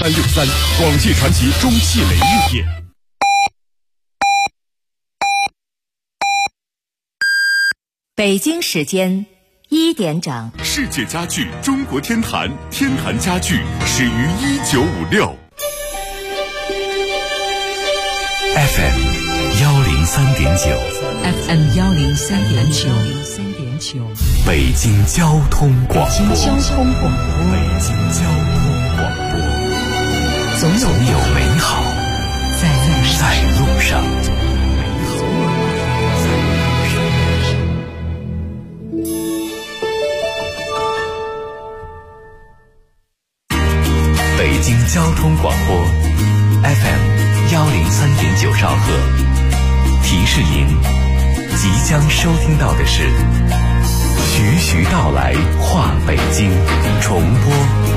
363广汽传祺中汽雷日店。 北京时间1点整， 世界家具中国天坛，天坛家具始于1956。FM 103.9 北京交通广播，总有美好在路上。北京交通广播 FM 103.9兆赫，提示您即将收听到的是徐徐道来话北京重播。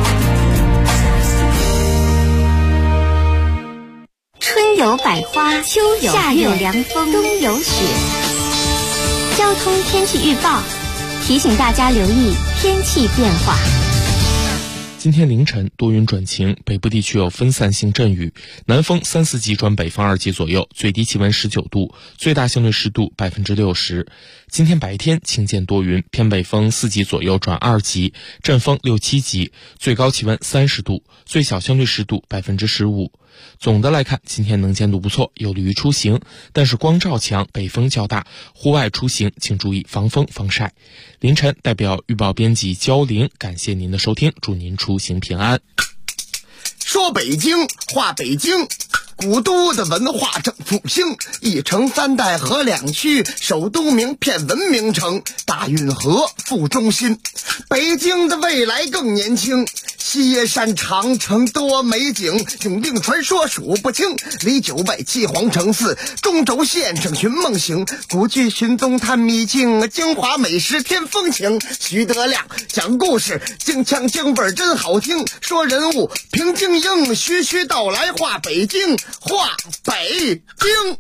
春有百花，秋有夏有凉风，冬有雪。交通天气预报提醒大家留意天气变化。 今天凌晨多云转晴，北部地区有分散性阵雨，南风3、4级转北风2级左右，最低气温19度，最大相对湿度60%。今天白天晴间多云，偏北风4级左右转2级，阵风6、7级，最高气温30度，最小相对湿度15%。总的来看，今天能见度不错，有利于出行，但是光照强，北风较大，户外出行请注意防风防晒。凌晨代表预报编辑焦玲，感谢您的收听，祝您出行平安。 说北京话北京，古都的文化正复兴，一城3代和2区，首都名片文明城，大运河副中心。北京的未来更年轻，西山长城多美景，景定传说数不清，离9外7皇城4，中轴线上寻梦行，古剧寻踪探秘境，京华美食添风情。徐德亮讲故事，京腔京味真好听，说人物评京英，徐徐道来话北京，话北京。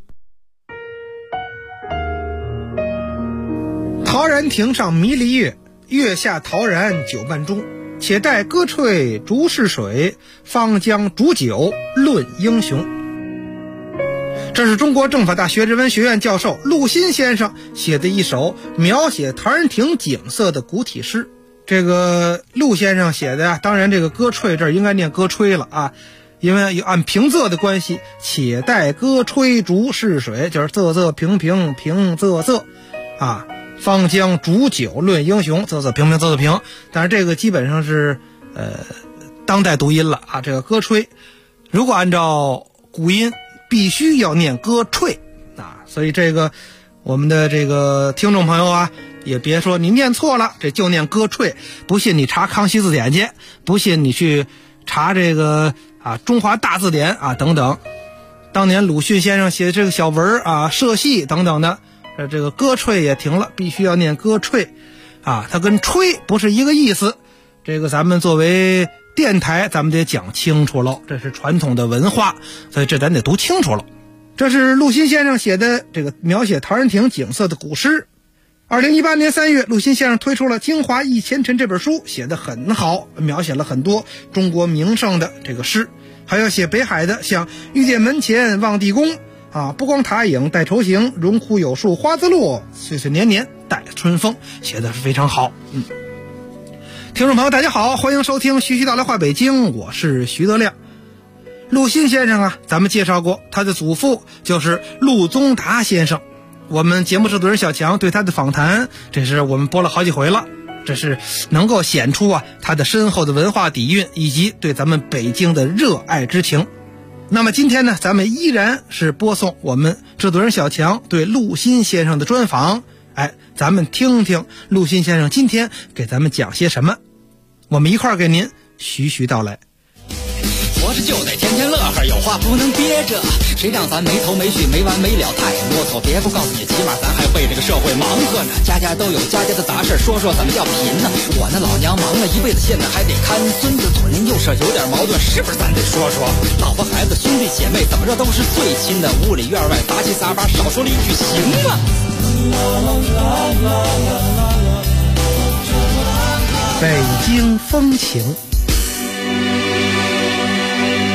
陶然亭上迷离月，月下陶然酒半盅。且待歌吹逐逝水，方将煮酒论英雄。这是中国政法大学人文学院教授陆心先生写的一首描写陶然亭景色的古体诗。这个陆先生写的呀，当然这个歌吹这儿应该念歌吹了啊，因为按平仄的关系，且待歌吹逐逝水，就是仄仄平平平仄仄啊。方将煮酒论英雄，仄仄平平仄仄平，但是这个基本上是当代读音了啊。这个歌吹如果按照古音必须要念歌吹啊，所以这个我们的这个听众朋友啊，也别说你念错了，这就念歌吹，不信你查康熙字典去，不信你去查这个中华大字典啊等等，当年鲁迅先生写的这个小文啊社戏等等的，这个歌吹也停了，必须要念歌吹啊，它跟吹不是一个意思，这个咱们作为电台咱们得讲清楚了，这是传统的文化，所以这咱得读清楚了。这是陆心先生写的这个描写陶然亭景色的古诗。2018年3月，陆心先生推出了《京华忆前尘》这本书，写得很好，描写了很多中国名胜的这个诗，还有写北海的，像御殿门前望地宫啊，不光塔影带愁行，荣枯有树花自落，岁岁年年带春风，写的是非常好。听众朋友大家好，欢迎收听徐徐道来话北京，我是徐德亮。陆心先生啊，咱们介绍过，他的祖父就是陆宗达先生，我们节目制作人小强对他的访谈，这是我们播了好几回了，这是能够显出他的深厚的文化底蕴以及对咱们北京的热爱之情。那么今天呢，咱们依然是播送我们制作人小强对陆心先生的专访。咱们听听陆心先生今天给咱们讲些什么，我们一块儿给您徐徐道来。 活着就得天天乐呵，有话不能憋着，谁让咱没头没绪没完没了太啰嗦。别不告诉你，起码咱还为这个社会忙活呢，家家都有家家的杂事，说说怎么叫贫呢？我那老娘忙了一辈子，现在还得看孙子，左邻右舍有点矛盾，是不是咱得说说？老婆孩子兄弟姐妹怎么着都是最亲的，屋里院外杂七杂八，少说了一句行吗？ 北京风情。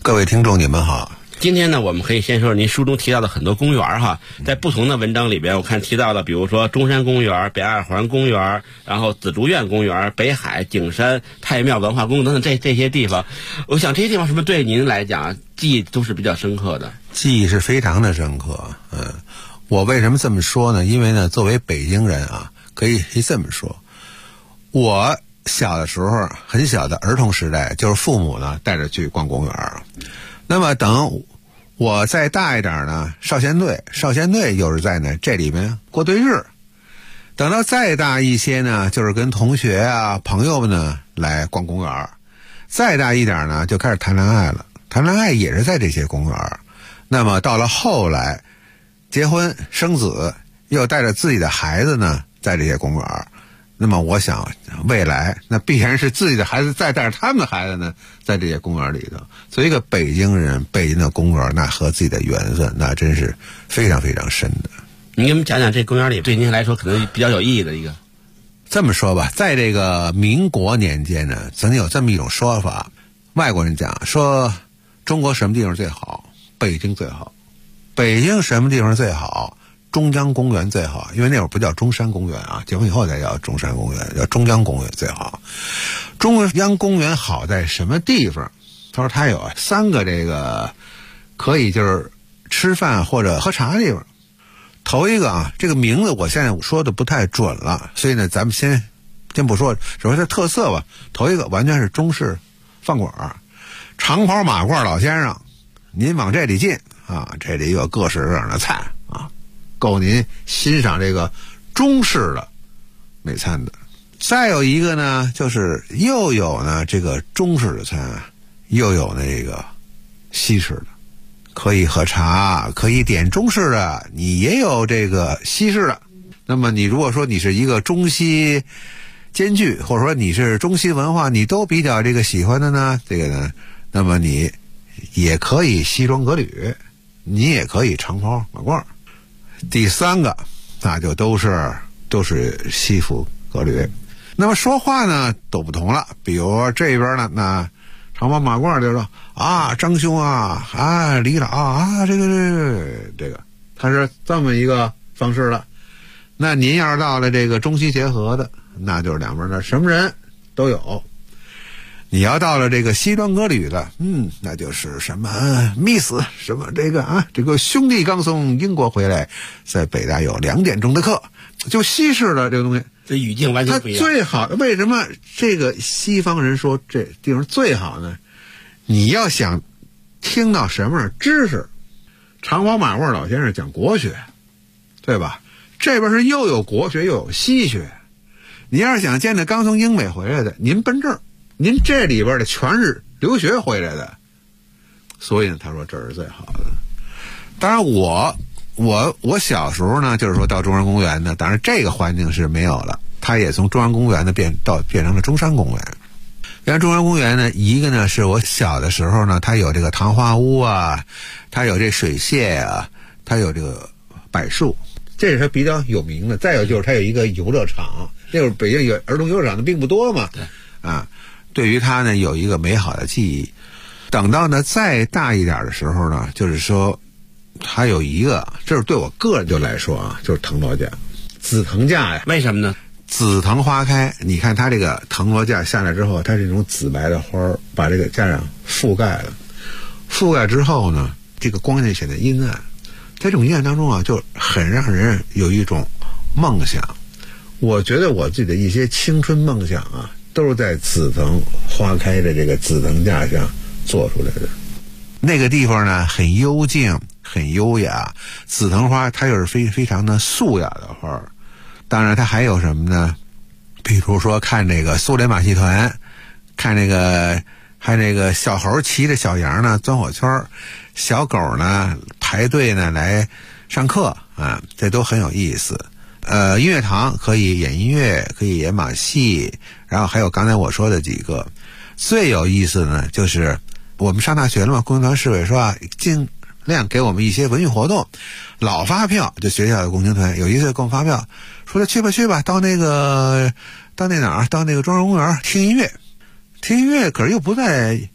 各位听众，你们好。 今天呢，我们可以先说您书中提到的很多公园哈，在不同的文章里边，我看提到的，比如说中山公园、北二环公园，然后紫竹院公园、北海、景山、太庙文化宫等等这些地方，我想这些地方是不是对您来讲记忆都是比较深刻的？ 记忆是非常的深刻。我为什么这么说呢？因为呢，作为北京人啊，可以这么说，我小的时候，很小的儿童时代，就是父母呢带着去逛公园。那么等我再大一点呢，少先队又是在呢这里面过对日。等到再大一些呢，就是跟同学啊朋友们呢来逛公园。再大一点呢，就开始谈恋爱了，谈恋爱也是在这些公园。那么到了后来结婚生子，又带着自己的孩子呢在这些公园。那么我想未来那必然是自己的孩子再带着他们的孩子呢在这些公园里头。所以一个北京人，北京的公园那和自己的缘分那真是非常非常深的。 您给我们讲讲这公园里对您来说可能比较有意义的一个。 这么说吧，在这个民国年间呢，曾经有这么一种说法，外国人讲说中国什么地方最好？北京最好。北京什么地方最好？中央公园最好。因为那会儿不叫中山公园啊，结婚以后才叫中山公园，叫中央公园最好。中央公园好在什么地方？他说他有3个这个可以就是吃饭或者喝茶的地方。头一个啊，这个名字我现在说的不太准了，所以呢咱们先不说，首先它特色吧。头一个完全是中式饭馆，长袍马褂老先生，您往这里进啊，这里有各式各样的菜啊，够您欣赏这个中式的美餐的。再有一个呢，就是又有呢这个中式的餐，又有那个西式的，可以喝茶，可以点中式的，你也有这个西式的。那么你如果说你是一个中西兼具，或者说你是中西文化你都比较这个喜欢的呢，这个呢，那么你也可以西装革履，你也可以长袍马褂。第3个那就都是西服革履。那么说话呢都不同了，比如这边呢，那长袍马褂就说啊，张兄啊，啊李老啊，这个他是这么一个方式了。那您要是到了这个中西结合的，那就是两边的什么人都有。你要到了这个西装革履的，那就是什么Miss 什么这个兄弟刚从英国回来，在北大有2点钟的课，就西式的这个东西， 这语境完全不一样。 最好，为什么这个西方人说这地方最好呢？你要想听到什么知识，长袍马褂老先生讲国学，对吧？这边是又有国学又有西学。你要是想见到刚从英美回来的，您奔这儿，您这里边的全是留学回来的，所以呢，他说这是最好的。当然我小时候呢，就是说到中央公园呢，当然这个环境是没有了，它也从中央公园呢变成了中山公园。因为中央公园呢，一个呢是我小的时候呢，它有这个糖花屋啊，它有这水榭啊，它有这个柏树，这是它比较有名的。再有就是它有一个游乐场，那会儿北京有儿童游乐场的并不多嘛，对于它呢有一个美好的记忆。等到呢再大一点的时候呢，就是说还有一个，这是对我个人就来说啊，就是藤萝架、紫藤架呀。 为什么呢？ 紫藤花开，你看它这个藤萝架下来之后，它是这种紫白的花儿把这个架上覆盖了。覆盖之后呢，这个光线显得阴暗，在这种阴暗当中啊，就很让人有一种梦想。我觉得我自己的一些青春梦想啊，都是在紫藤花开的这个紫藤架上做出来的。那个地方呢，很幽静，很优雅。紫藤花它又是非常的素雅的花。当然它还有什么呢？比如说看这个苏联马戏团，看那个小猴骑着小羊呢钻火圈，小狗呢排队呢来上课啊，这都很有意思。音乐堂可以演音乐，可以演马戏，然后还有刚才我说的几个。最有意思的呢，就是我们上大学了嘛，共青团市委说啊，尽量给我们一些文娱活动，老发票，就学校的共青团有一次给我们发票，说去吧，到那哪儿，到那个中央公园听音乐，可是又不在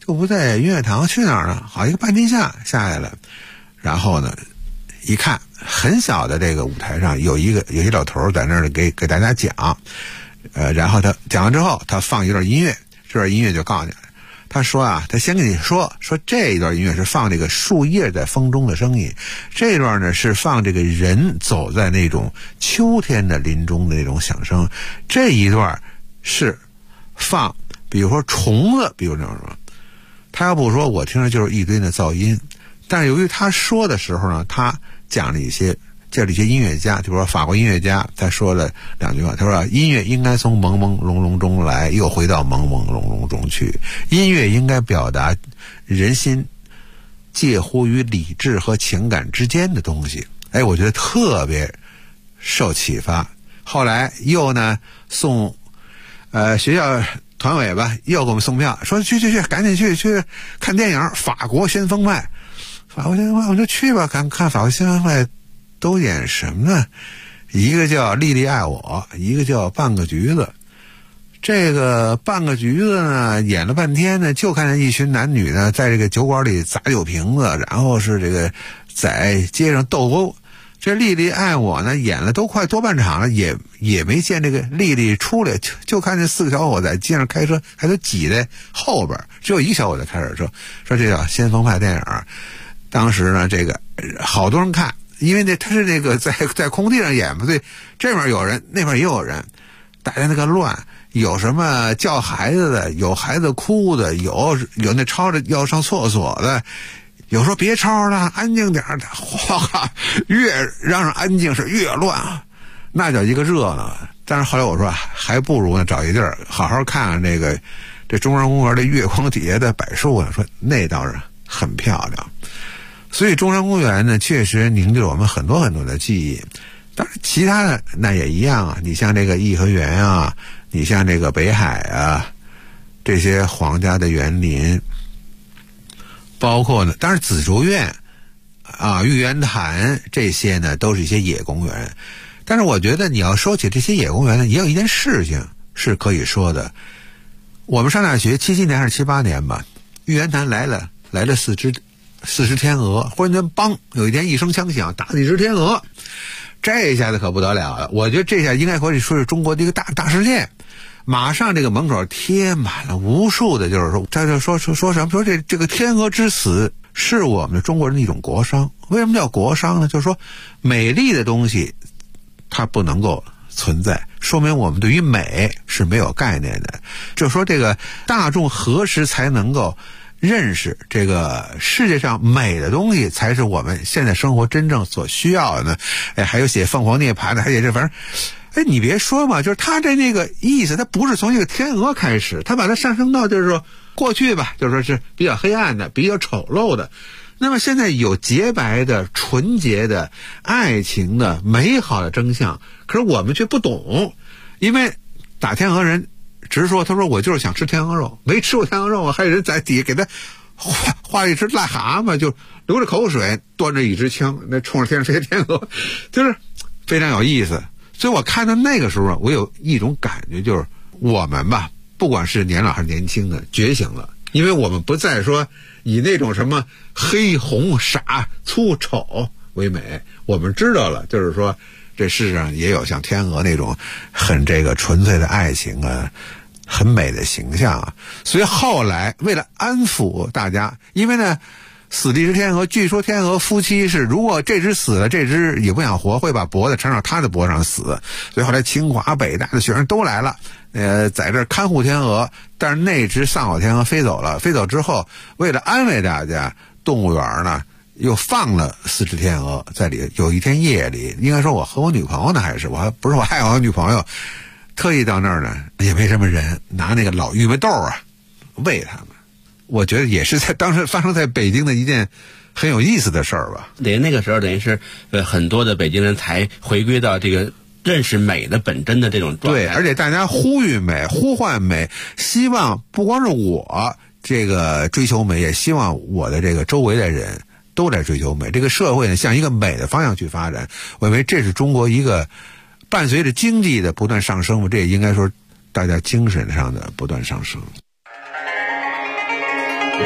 就不在音乐堂，去哪儿呢？好，一个半地下下来了，然后呢，一看很小的这个舞台上有一老头在那儿给大家讲，然后他讲完之后，他放一段音乐，这段音乐就告诉你，他说啊，他先跟你说这一段音乐是放这个树叶在风中的声音，这一段呢是放这个人走在那种秋天的林中的那种响声，这一段是放比如说虫子，比如那种什么。他要不说，我听着就是一堆的噪音。但是由于他说的时候呢，他讲了一些音乐家，就说法国音乐家，他说了两句话。他说音乐应该从朦朦胧胧中来，又回到朦朦胧胧中去。音乐应该表达人心介乎于理智和情感之间的东西。哎，我觉得特别受启发。后来又呢送学校团委吧，又给我们送票，说去，赶紧去看电影《法国先锋派》。法国先锋派，我就去吧，看法国先锋派都演什么呢？一个叫《莉莉爱我》，一个叫《半个橘子》。这个半个橘子呢，演了半天呢，就看见一群男女呢，在这个酒馆里砸酒瓶子，然后是这个在街上斗殴。这莉莉爱我呢，演了都快多半场了，也没见这个莉莉出来，就看见4个小伙在街上开车，还都挤在后边，只有一个小伙子开着车，说这叫先锋派电影。当时呢，这个好多人看，因为他是那个在空地上演嘛，所以这边有人，那边也有人，大家那个乱，有什么叫孩子的，有孩子哭的，有那吵着要上厕所的。有时候别吵了，安静点儿，哗，越让安静是越乱，那叫一个热闹。但是后来我说，还不如呢找一地儿好好看看这中山公园的月光底下的柏树呢，说那倒是很漂亮。所以中山公园呢，确实凝聚了我们很多很多的记忆。当然其他的那也一样啊，你像这个颐和园啊，你像这个北海啊，这些皇家的园林。包括呢，当然紫竹院啊、玉渊潭这些呢，都是一些野公园。但是我觉得你要说起这些野公园呢，也有一件事情是可以说的。我们上大学77年还是78年吧，玉渊潭来了4只天鹅，忽然间梆，有一天一声枪响，打死1只天鹅，这一下子可不得了了。我觉得这下应该可以说是中国的一个大事件。马上这个门口贴满了无数的，就是说，他就说什么？说这个天鹅之死是我们中国人的一种国殇。为什么叫国殇呢？就是说，美丽的东西它不能够存在，说明我们对于美是没有概念的。就说这个大众何时才能够认识这个世界上美的东西，才是我们现在生活真正所需要的呢？哎，还有写凤凰涅槃的，还写这反正。哎，你别说嘛，就是他那个意思，他不是从一个天鹅开始，他把它上升到就是说过去吧，就是说是比较黑暗的、比较丑陋的。那么现在有洁白的、纯洁的、爱情的、美好的真相，可是我们却不懂，因为打天鹅人直说，他说我就是想吃天鹅肉，没吃过天鹅肉啊，还有人在底下给他画一只癞蛤蟆，就流着口水，端着一支枪，那冲着天上这些天鹅，就是非常有意思。所以我看到那个时候，我有一种感觉，就是我们吧，不管是年老还是年轻的，觉醒了，因为我们不再说以那种什么黑红傻粗丑为美，我们知道了，就是说这世上也有像天鹅那种很这个纯粹的爱情啊，很美的形象啊。所以后来为了安抚大家，因为呢死了一只天鹅，据说天鹅夫妻是如果这只死了，这只也不想活，会把脖子缠上他的脖子上死。所以后来清华北大的学生都来了，在这看护天鹅。但是那只丧偶天鹅飞走了，飞走之后，为了安慰大家，动物园呢又放了4只天鹅在里。有一天夜里，应该说我和我女朋友呢，还是我不是我爱我女朋友，特意到那儿呢，也没什么人，拿那个老玉米豆啊喂它们。我觉得也是在当时发生在北京的一件很有意思的事儿吧。 对，那个时候等于是很多的北京人才回归到这个认识美的本真的这种状态。 对，而且大家呼吁美、呼唤美，希望不光是我这个追求美，也希望我的这个周围的人都在追求美。这个社会呢，向一个美的方向去发展。我认为这是中国一个伴随着经济的不断上升，这也应该说大家精神上的不断上升。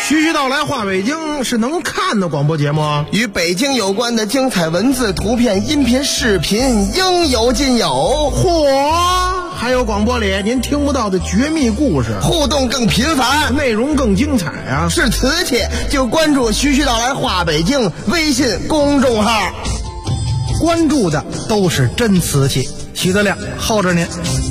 徐徐道来话北京是能看的广播节目， 与北京有关的精彩文字、图片、音频、视频应有尽有。 嚯！还有广播里您听不到的绝密故事， 互动更频繁， 内容更精彩啊！ 是瓷器就关注徐徐道来话北京微信公众号， 关注的都是真瓷器。徐德亮候着您。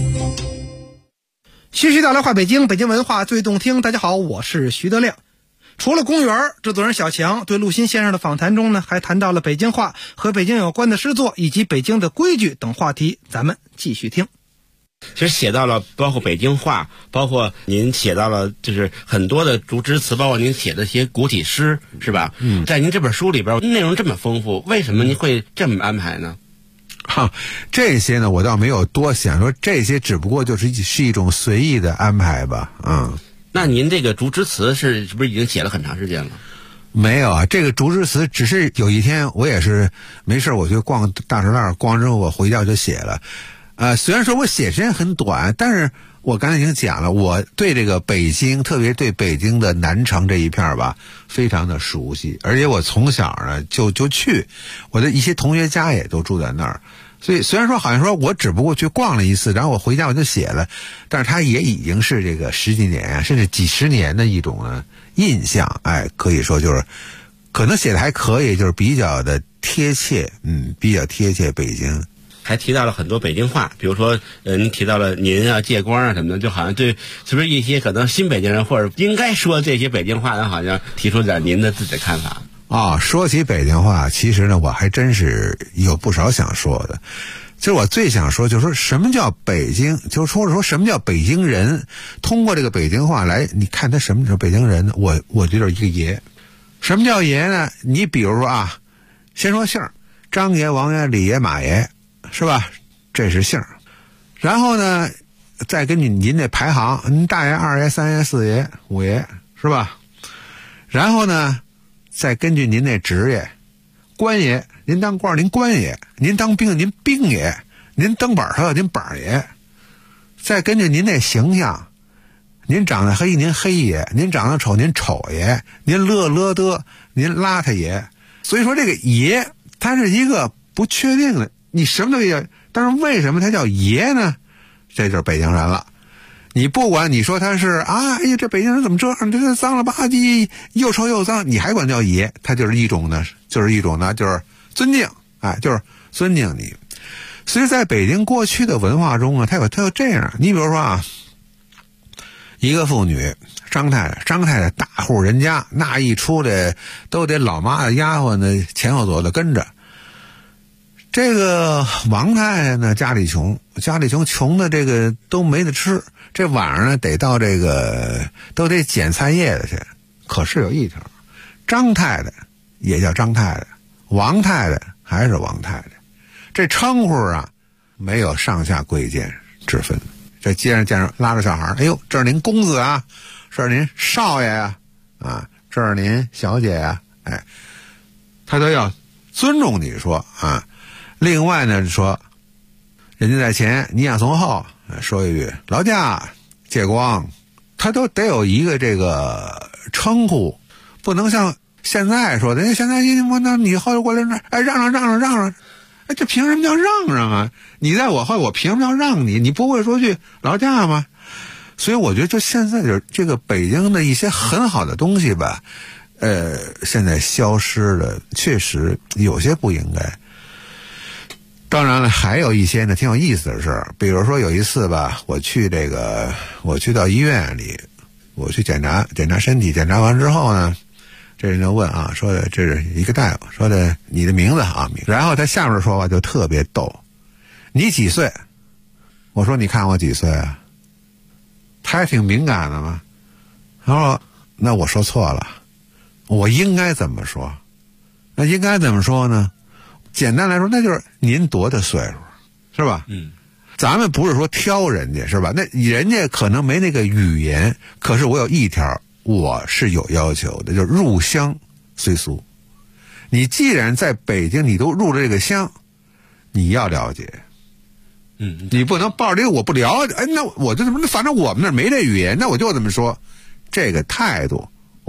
徐徐道来话北京，北京文化最动听。大家好，我是徐德亮。除了公园，制作人小强对陆新先生的访谈中呢，还谈到了北京话和北京有关的诗作以及北京的规矩等话题，咱们继续听。 其实写到了包括北京话，包括您写到了就是很多的竹枝词，包括您写的一些古体诗，是吧？在您这本书里边内容这么丰富，为什么您会这么安排呢？ 这些呢我倒没有多想，说这些只不过是一种随意的安排吧。 那您这个竹枝词是不是已经写了很长时间了？ 没有啊，这个竹枝词只是有一天我也是没事我就逛大石栏，逛之后我回家就写了。虽然说我写时间很短，但是我刚才已经讲了，我对这个北京，特别对北京的南城这一片吧，非常的熟悉，而且我从小呢就去，我的一些同学家也都住在那儿，所以虽然说好像说我只不过去逛了一次，然后我回家我就写了，但是它也已经是这个十几年甚至几十年的一种呢印象，可以说就是可能写的还可以，就是比较的贴切，比较贴切北京。 还提到了很多北京话，比如说您提到了您啊、借光啊什么的，就好像对是不是一些可能新北京人或者应该说这些北京话，好像提出点您的自己的看法。 说起北京话，其实呢我还真是有不少想说的。其实我最想说就是说什么叫北京，就是说什么叫北京人，通过这个北京话来你看他什么是北京人呢，我觉得一个爷。什么叫爷呢？你比如说先说姓，张爷、王爷、李爷、马爷，是吧？这是姓。然后呢再根据您这排行，您大爷、二爷、三爷、四爷、五爷，是吧？然后呢再根据您那职业，官爷，您当官您官爷，您当兵您兵爷，您当板儿您板爷。再根据您那形象，您长得黑您黑爷，您长得丑您丑爷，您乐的您邋遢爷。所以说这个爷它是一个不确定的，你什么都叫，但是为什么它叫爷呢？这就是北京人了。你不管你说他是哎呀这北京人怎么这样，这是脏了吧唧又臭又脏，你还管叫爷，他就是一种呢就是尊敬，就是尊敬你。所以在北京过去的文化中它有这样，你比如说一个妇女张太太大户人家，那一出来都得老妈的丫鬟呢前后左右的跟着。这个王太太呢家里穷的这个都没得吃，这晚上呢得到这个都得捡菜叶子去。可是有一条，张太太也叫张太太，王太太还是王太太，这称呼没有上下贵贱之分。这街上见着拉着小孩，哎呦，这是您公子啊，这是您少爷啊，这是您小姐啊，他都要尊重你说另外呢说人家在前你想从后，说一句劳驾借光，他都得有一个这个称呼，不能像现在说的，现在你后头过来让，这凭什么叫让啊？你在我后，我凭什么要让你？你不会说句劳驾吗？所以我觉得就现在就是这个北京的一些很好的东西吧，现在消失了，确实有些不应该。当然了，还有一些呢挺有意思的事儿，比如说有一次吧，我去到医院里，我去检查身体，检查完之后呢，这人就问说的这是一个大夫，说的你的名字然后他下面说话就特别逗，你几岁？我说你看我几岁啊？他还挺敏感的嘛。然后那我说错了，我应该怎么说？那应该怎么说呢？简单来说，那就是您多大岁数，是吧？咱们不是说挑人家，是吧？那人家可能没那个语言，可是我有一条我是有要求的，就是入乡随俗。你既然在北京你都入了这个乡，你要了解，你不能抱着这个我不了解，那我就反正我们那儿没这语言，那我就这么说，这个态度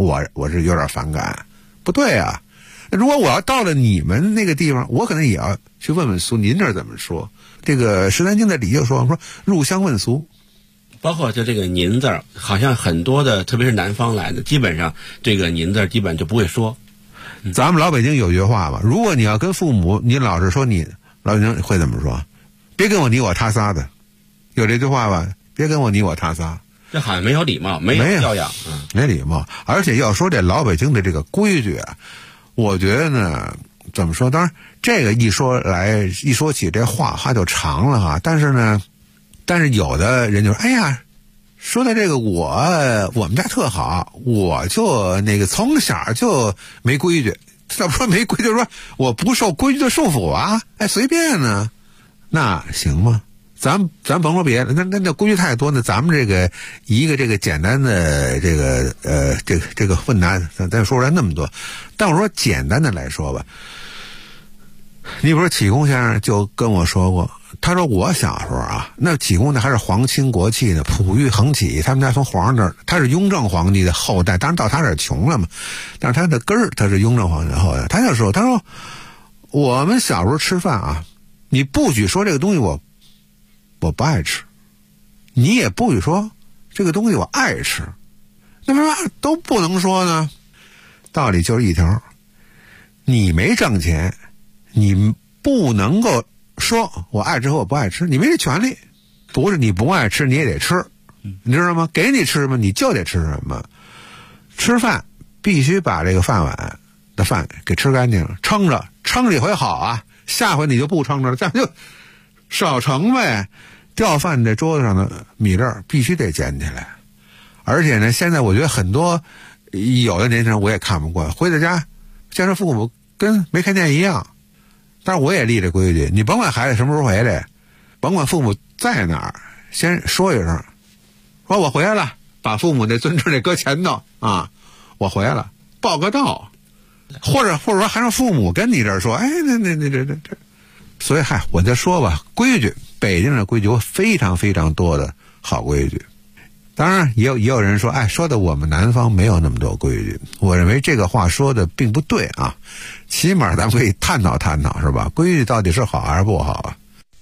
我是有点反感。不对啊，如果我要到了你们那个地方，我可能也要去问问俗，您这怎么说？这个《石南经》的里就说入乡问俗， 包括就这个您字儿，好像很多的，特别是南方来的，基本上这个您字儿基本就不会说。 咱们老北京有句话吧，如果你要跟父母，你老是说你，老北京会怎么说？别跟我你我他仨的，有这句话吧？别跟我你我他仨。 这好像没有礼貌，没有教养， 没礼貌。而且要说这老北京的这个规矩啊，我觉得呢，怎么说？当然，这个一说起这话就长了哈。但是有的人就说，哎呀，说的这个我们家特好，我就那个从小就没规矩。怎么说没规矩？就是说我不受规矩的束缚啊，哎，随便呢，那行吗？咱甭说别的，那规矩太多呢。咱们这个一个这个简单的这个问答，咱说出来那么多。但我说简单的来说吧，你比如说启功先生就跟我说过，他说我小时候啊，那启功呢还是皇亲国戚的，普御横起，他们家从皇上这儿，他是雍正皇帝的后代，当然到他这儿穷了嘛，但是他的根儿他是雍正皇帝的后代。他说我们小时候吃饭啊，你不许说这个东西我不爱吃，你也不许说这个东西我爱吃，那为啥都不能说呢？道理就是一条，你没挣钱，你不能够说我爱吃和我不爱吃，你没这权利。不是你不爱吃你也得吃，你知道吗？给你吃什么你就得吃什么。吃饭必须把这个饭碗的饭给吃干净，撑着一回好啊，下回你就不撑着了，这样就少盛呗。掉饭这桌子上的米粒必须得捡起来。而且呢，现在我觉得很多有的年轻人我也看不惯，回到家见着父母跟没看见一样。但是我也立这规矩，你甭管孩子什么时候回来，甭管父母在哪儿，先说一声，说我回来了，把父母那尊称得搁前头啊，我回来了，报个到，或者说还让父母跟你这儿说，哎，这。所以我就说吧，规矩，北京的规矩有非常非常多的好规矩。当然也有人说，哎，说的我们南方没有那么多规矩。我认为这个话说的并不对啊，起码咱们可以探讨探讨，是吧？规矩到底是好还是不好啊？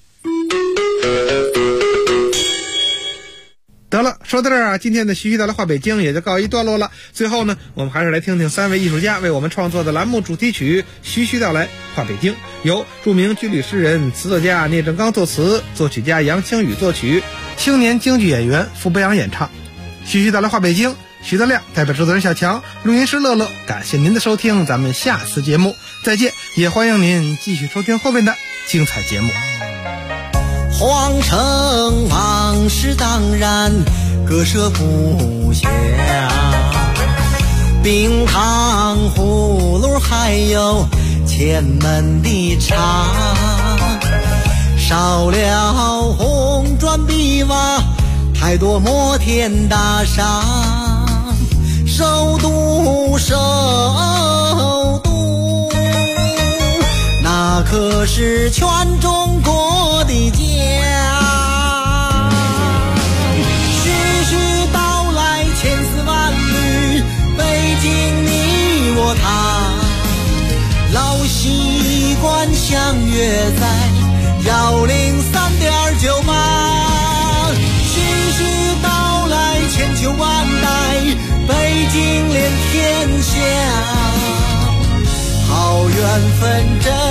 得了，说到这儿啊，今天的徐徐道来话北京也就告一段落了。最后呢，我们还是来听听3位艺术家为我们创作的栏目主题曲《徐徐道来话北京》，由著名军旅诗人、词作家聂正刚作词，作曲家杨清宇作曲，青年京剧演员傅北阳演唱。徐徐道来话北京，徐德亮代表制作人小强，录音师乐乐，感谢您的收听，咱们下次节目再见，也欢迎您继续收听后面的精彩节目。 皇城往事当然割舍不下，冰糖葫芦还有前门的茶，少了红砖碧瓦，太多摩天大厦，首都那可是全中国的家。徐徐道来千丝万缕，北京你我他，老习惯相约在103.98。徐徐道来千秋万代，北京连天下，好缘分真